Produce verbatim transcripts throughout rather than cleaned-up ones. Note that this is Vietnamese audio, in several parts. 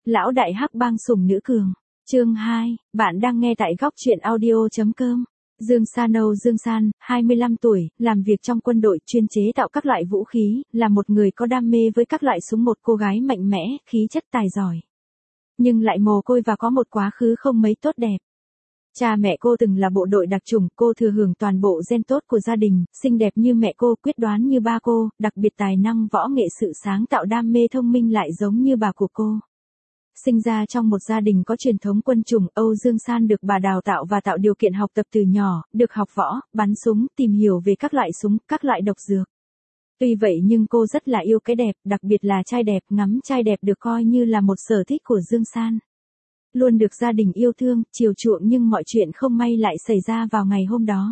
Lão đại hắc bang sủng nữ cường. Chương hai, bạn đang nghe tại góc truyện audio chấm com. Dương San Âu Dương San, hai mươi lăm tuổi, làm việc trong quân đội chuyên chế tạo các loại vũ khí, là một người có đam mê với các loại súng, một cô gái mạnh mẽ, khí chất tài giỏi. Nhưng lại mồ côi và có một quá khứ không mấy tốt đẹp. Cha mẹ cô từng là bộ đội đặc chủng, cô thừa hưởng toàn bộ gen tốt của gia đình, xinh đẹp như mẹ cô, quyết đoán như ba cô, đặc biệt tài năng võ nghệ, sự sáng tạo, đam mê, thông minh lại giống như bà của cô. Sinh ra trong một gia đình có truyền thống quân chủng, Âu Dương San được bà đào tạo và tạo điều kiện học tập từ nhỏ, được học võ, bắn súng, tìm hiểu về các loại súng, các loại độc dược. Tuy vậy nhưng cô rất là yêu cái đẹp, đặc biệt là trai đẹp, ngắm trai đẹp được coi như là một sở thích của Dương San. Luôn được gia đình yêu thương, chiều chuộng, nhưng mọi chuyện không may lại xảy ra vào ngày hôm đó.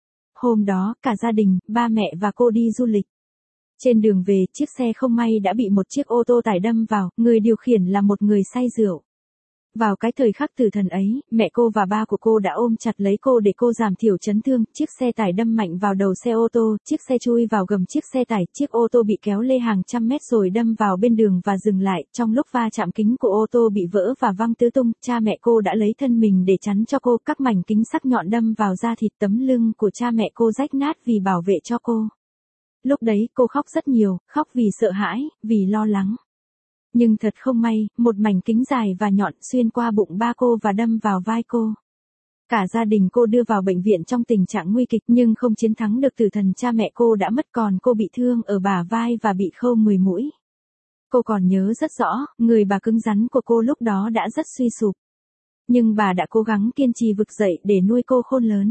Hôm đó, cả gia đình, ba mẹ và cô đi du lịch. Trên đường về, chiếc xe không may đã bị một chiếc ô tô tải đâm vào, người điều khiển là một người say rượu. Vào cái thời khắc tử thần ấy, mẹ cô và ba của cô đã ôm chặt lấy cô để cô giảm thiểu chấn thương. Chiếc xe tải đâm mạnh vào đầu xe ô tô, chiếc xe chui vào gầm chiếc xe tải, chiếc ô tô bị kéo lê hàng trăm mét rồi đâm vào bên đường và dừng lại. Trong lúc va chạm, kính của ô tô bị vỡ và văng tứ tung, cha mẹ cô đã lấy thân mình để chắn cho cô, các mảnh kính sắc nhọn đâm vào da thịt, tấm lưng của cha mẹ cô rách nát vì bảo vệ cho cô. Lúc đấy cô khóc rất nhiều, khóc vì sợ hãi, vì lo lắng. Nhưng thật không may, một mảnh kính dài và nhọn xuyên qua bụng ba cô và đâm vào vai cô. Cả gia đình cô đưa vào bệnh viện trong tình trạng nguy kịch nhưng không chiến thắng được tử thần. Cha mẹ cô đã mất, còn cô bị thương ở bả vai và bị khâu mười mũi. Cô còn nhớ rất rõ, người bà cứng rắn của cô lúc đó đã rất suy sụp. Nhưng bà đã cố gắng kiên trì vực dậy để nuôi cô khôn lớn.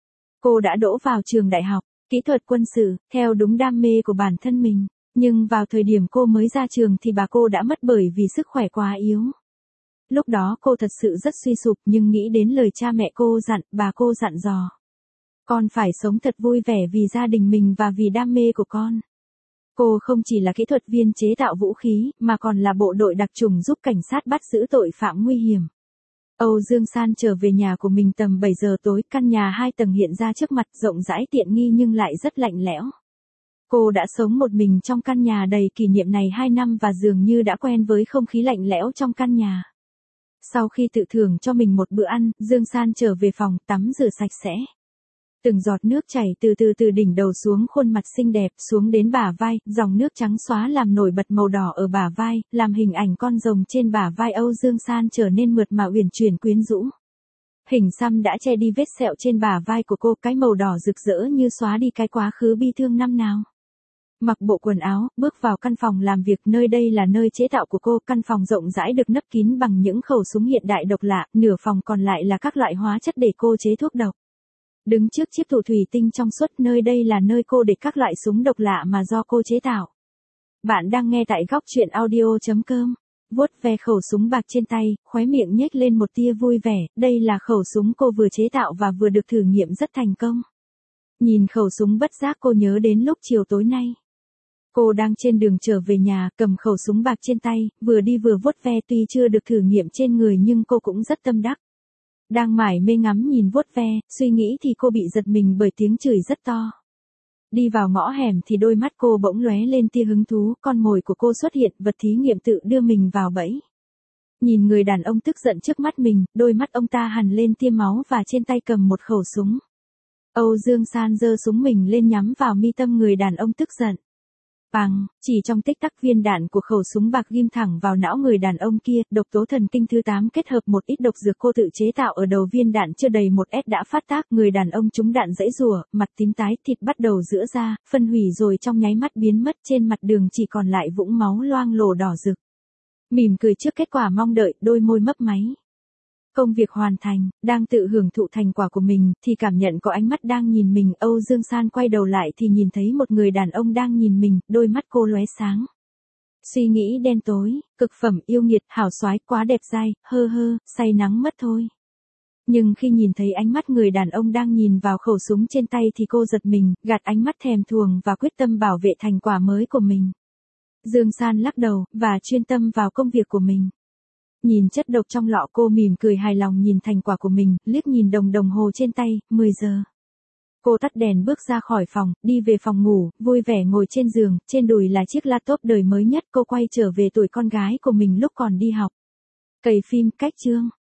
Cô đã đỗ vào trường đại học kỹ thuật quân sự, theo đúng đam mê của bản thân mình. Nhưng vào thời điểm cô mới ra trường thì bà cô đã mất bởi vì sức khỏe quá yếu. Lúc đó cô thật sự rất suy sụp, nhưng nghĩ đến lời cha mẹ cô dặn, bà cô dặn dò. Con phải sống thật vui vẻ vì gia đình mình và vì đam mê của con. Cô không chỉ là kỹ thuật viên chế tạo vũ khí, mà còn là bộ đội đặc chủng giúp cảnh sát bắt giữ tội phạm nguy hiểm. Âu Dương San trở về nhà của mình tầm bảy giờ tối, căn nhà hai tầng hiện ra trước mặt, rộng rãi tiện nghi nhưng lại rất lạnh lẽo. Cô đã sống một mình trong căn nhà đầy kỷ niệm này hai năm và dường như đã quen với không khí lạnh lẽo trong căn nhà. Sau khi tự thưởng cho mình một bữa ăn, Dương San trở về phòng, tắm rửa sạch sẽ. Từng giọt nước chảy từ từ từ đỉnh đầu xuống khuôn mặt xinh đẹp, xuống đến bả vai, dòng nước trắng xóa làm nổi bật màu đỏ ở bả vai, làm hình ảnh con rồng trên bả vai Âu Dương San trở nên mượt mà uyển chuyển quyến rũ. Hình xăm đã che đi vết sẹo trên bả vai của cô, cái màu đỏ rực rỡ như xóa đi cái quá khứ bi thương năm nào. Mặc bộ quần áo, bước vào căn phòng làm việc, nơi đây là nơi chế tạo của cô. Căn phòng rộng rãi được nấp kín bằng những khẩu súng hiện đại độc lạ, nửa phòng còn lại là các loại hóa chất để cô chế thuốc độc. Đứng trước chiếc tủ thủy tinh trong suốt, nơi đây là nơi cô để các loại súng độc lạ mà do cô chế tạo. Bạn đang nghe tại góc truyện audio chấm com. Vuốt ve khẩu súng bạc trên tay, khóe miệng nhếch lên một tia vui vẻ, đây là khẩu súng cô vừa chế tạo và vừa được thử nghiệm rất thành công. Nhìn khẩu súng bất giác cô nhớ đến lúc chiều tối nay. Cô đang trên đường trở về nhà, cầm khẩu súng bạc trên tay, vừa đi vừa vuốt ve, tuy chưa được thử nghiệm trên người nhưng cô cũng rất tâm đắc. Đang mải mê ngắm nhìn vuốt ve, suy nghĩ thì cô bị giật mình bởi tiếng chửi rất to. Đi vào ngõ hẻm thì đôi mắt cô bỗng lóe lên tia hứng thú, con mồi của cô xuất hiện, vật thí nghiệm tự đưa mình vào bẫy. Nhìn người đàn ông tức giận trước mắt mình, đôi mắt ông ta hằn lên tia máu và trên tay cầm một khẩu súng. Âu Dương San giơ súng mình lên nhắm vào mi tâm người đàn ông tức giận. Bằng, chỉ trong tích tắc viên đạn của khẩu súng bạc ghim thẳng vào não người đàn ông kia, độc tố thần kinh thứ tám kết hợp một ít độc dược cô tự chế tạo ở đầu viên đạn chưa đầy một S đã phát tác, người đàn ông trúng đạn giãy giụa, mặt tím tái, thịt bắt đầu giữa ra, phân hủy rồi trong nháy mắt biến mất, trên mặt đường chỉ còn lại vũng máu loang lổ đỏ rực. Mỉm cười trước kết quả mong đợi, đôi môi mấp máy. Công việc hoàn thành, đang tự hưởng thụ thành quả của mình, thì cảm nhận có ánh mắt đang nhìn mình. Âu Dương San quay đầu lại thì nhìn thấy một người đàn ông đang nhìn mình, đôi mắt cô lóe sáng. Suy nghĩ đen tối, cực phẩm yêu nghiệt, hảo soái, quá đẹp dai, hơ hơ, say nắng mất thôi. Nhưng khi nhìn thấy ánh mắt người đàn ông đang nhìn vào khẩu súng trên tay thì cô giật mình, gạt ánh mắt thèm thuồng và quyết tâm bảo vệ thành quả mới của mình. Dương San lắc đầu, và chuyên tâm vào công việc của mình. Nhìn chất độc trong lọ, cô mỉm cười hài lòng nhìn thành quả của mình, liếc nhìn đồng đồng hồ trên tay, mười giờ. Cô tắt đèn bước ra khỏi phòng, đi về phòng ngủ, vui vẻ ngồi trên giường, trên đùi là chiếc laptop đời mới nhất. Cô quay trở về tuổi con gái của mình lúc còn đi học. Cày phim, cách chương.